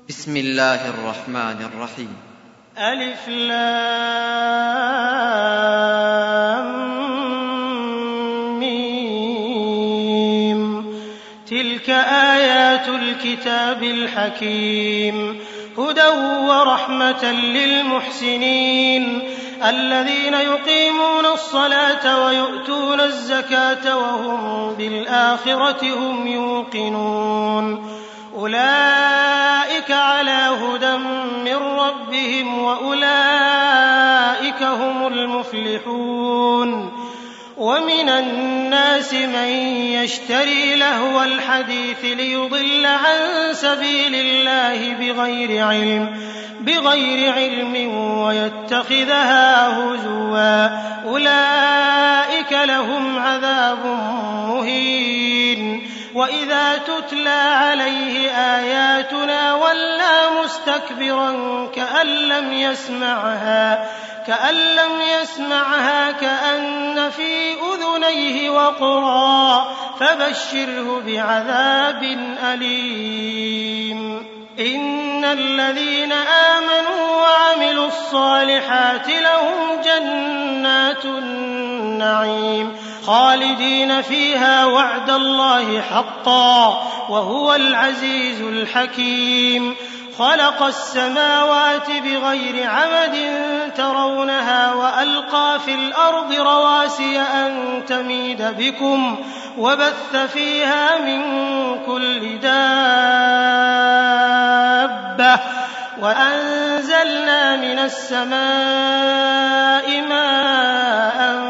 بسم الله الرحمن الرحيم. ألف لام ميم. تلك آيات الكتاب الحكيم، هدى ورحمة للمحسنين الذين يقيمون الصلاة ويؤتون الزكاة وهم بالآخرة هم يوقنون. أولئك على هدى من ربهم وأولئك هم المفلحون. ومن الناس من يشتري لهو الحديث ليضل عن سبيل الله بغير علم ويتخذها هزوا، أولئك لهم عذاب مهين. وإذا تتلى عليه آياتنا ولى مستكبرا كأن لم يسمعها كأن في أذنيه وقرا، فبشره بعذاب أليم. إن الذين آمنوا وعملوا الصالحات لهم جنات النعيم خالدين فيها وعد الله حقا وهو العزيز الحكيم. خلق السماوات بغير عمد ترونها وألقى في الأرض رواسي أن تميد بكم وبث فيها من كل دابة وأنزلنا من السماء ماء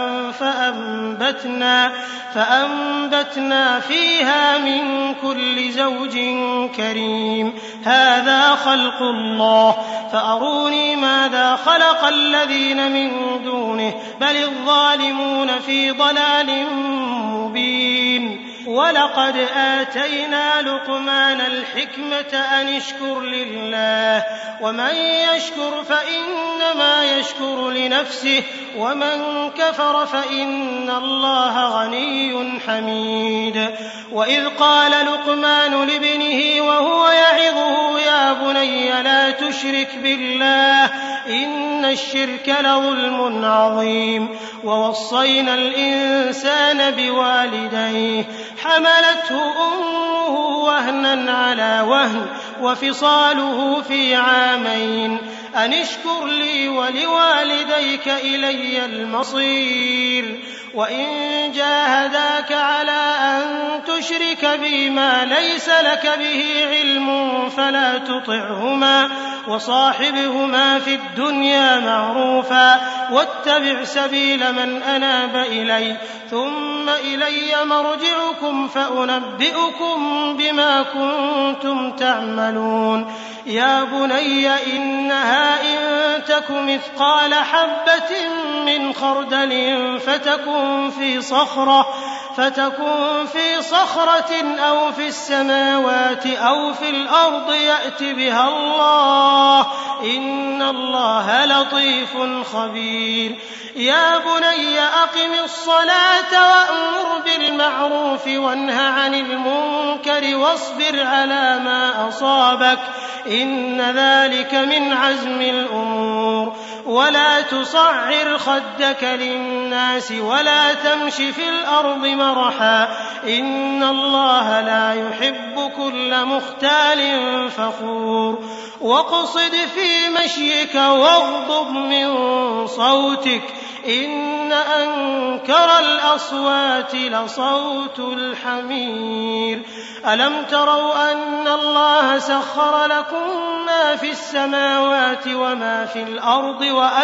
فأنبتنا فيها من كل زوج كريم. هذا خلق الله فأروني ماذا خلق الذين من دونه بل الظالمون في ضلال مبين. ولقد آتينا لقمان الحكمة أن اشكر لله ومن يشكر فإنما يشكر لنفسه ومن كفر فإن الله غني حميد. وإذ قال لقمان لابنه وهو يعظه يا بني لا تشرك بالله إن الشرك لظلم عظيم. ووصينا الإنسان بوالديه حملته أمه وهنا على وهن وفصاله في عامين أن اشكر لي ولوالديك إلي المصير. وإن جاهداك على أن تشرك بي ما ليس لك به علم فلا تطعهما وصاحبهما في الدنيا معروفا واتبع سبيل من أناب إلي ثم إلي مرجعكم فأنبئكم بما كنتم تعملون. يا بني إنها إن تك مثقال حبة من خردل فتكن في صخرة أو في السماوات أو في الأرض يأت بها الله إن الله لطيف خبير. يا بني أقم الصلاة وأمر بالمعروف وانه عن المنكر واصبر على ما أصابك إن ذلك من عزم الأمور. ولا تصعر خدك للناس ولا تمش في الأرض مرحا إن الله لا يحب كل مختال فخور. واقصد في مشيك واغضض من صوتك إن أنكر الأصوات لصوت الحمير. ألم تروا أن الله سخر لكم ما في السماوات وما في الأرض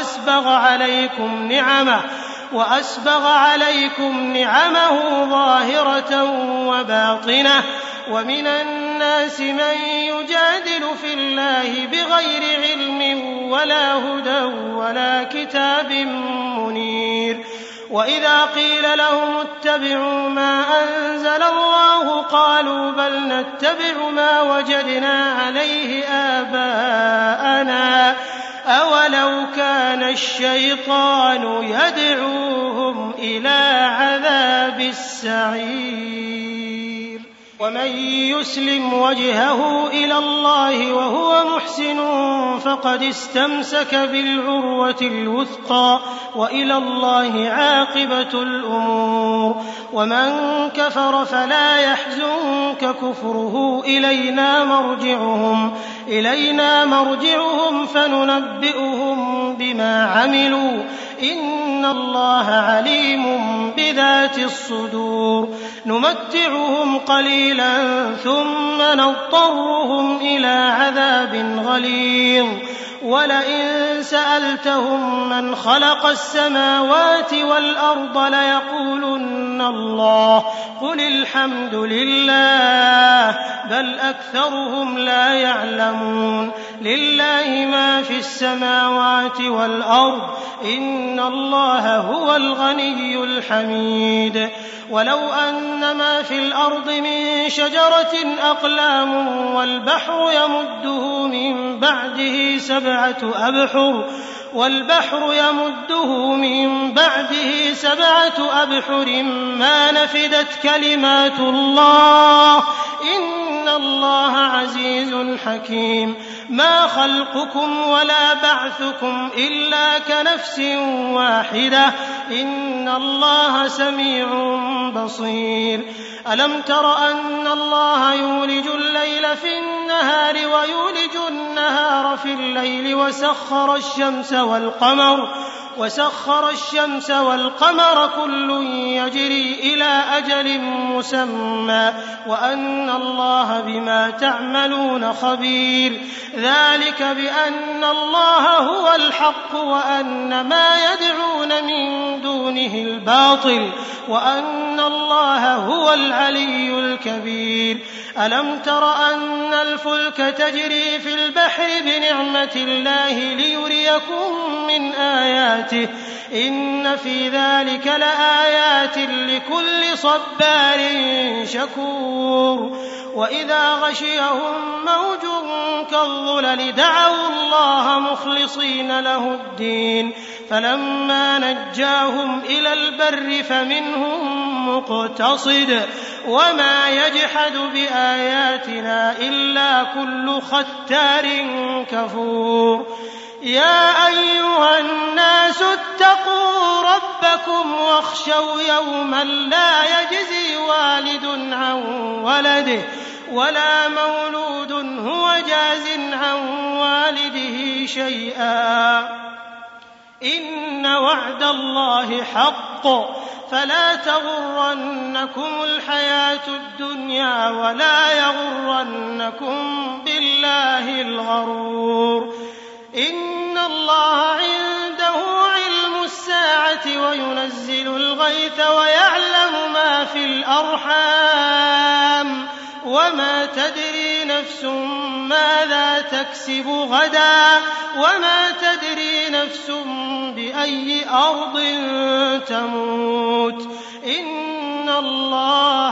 وأسبغ عليكم نعمه ظاهرة وباطنة. ومن الناس من يجادل في الله بغير علم ولا هدى ولا كتاب منير. وإذا قيل لهم اتبعوا ما أنزل الله قالوا بل نتبع ما وجدنا عليه آباءنا أولو كان الشيطان يدعوهم إلى عذاب السعير. ومن يسلم وجهه إلى الله وهو محسن فقد استمسك بالعروة الوثقى وإلى الله عاقبة الأمور. ومن كفر فلا يحزنك كفره إلينا مرجعهم فننبئهم بما عملوا إن الله عليم بذات الصدور. نمتعهم قليلا ثم نضطرهم إلى عذاب غليظ. ولئن سألتهم من خلق السماوات والأرض ليقولن الله قل الحمد لله بل أكثرهم لا يعلمون. لله ما في السماوات والأرض إن الله هو الغني الحميد. ولو أن ما في الأرض من شجرة أقلام والبحر يمده من بعده سبعة أبحر ما نفدت كلمات الله إن الله عزيز حكيم. ما خلقكم ولا بعثكم إلا كنفس واحدة إن الله سميع بصير. ألم تر أن الله يولج الليل في النهار ويولج النهار في الليل وسخر الشمس والقمر كل يجري إلى أجل مسمى وأن الله بما تعملون خبير. ذلك بأن الله هو الحق وأن ما يدعون من دونه الباطل وأن الله هو العلي الكبير. ألم تر أن الفلك تجري في البحر بنعمة الله ليريكم من آياته إن في ذلك لآيات لكل صبار شكور. وإذا غشيهم موج كالظلل دعوا الله مخلصين له الدين فلما نجاهم إلى البر فمنهم مقتصد وما يجحد بآياتنا إلا كل ختار كفور. يا أيها الناس اتقوا ربكم واخشوا يوما لا يجزي والد عن ولده ولا مولود هو جاز عن والده شيئا إن وعد الله حق فلا تغرنكم الحياة الدنيا ولا يغرنكم بالله الغرور. إن الله عنده علم الساعة وينزل الغيث ويعلم ما في الأرحام وما تدري نفس ماذا تكسب غدا وما تدري نفس بأي أرض تموت إن الله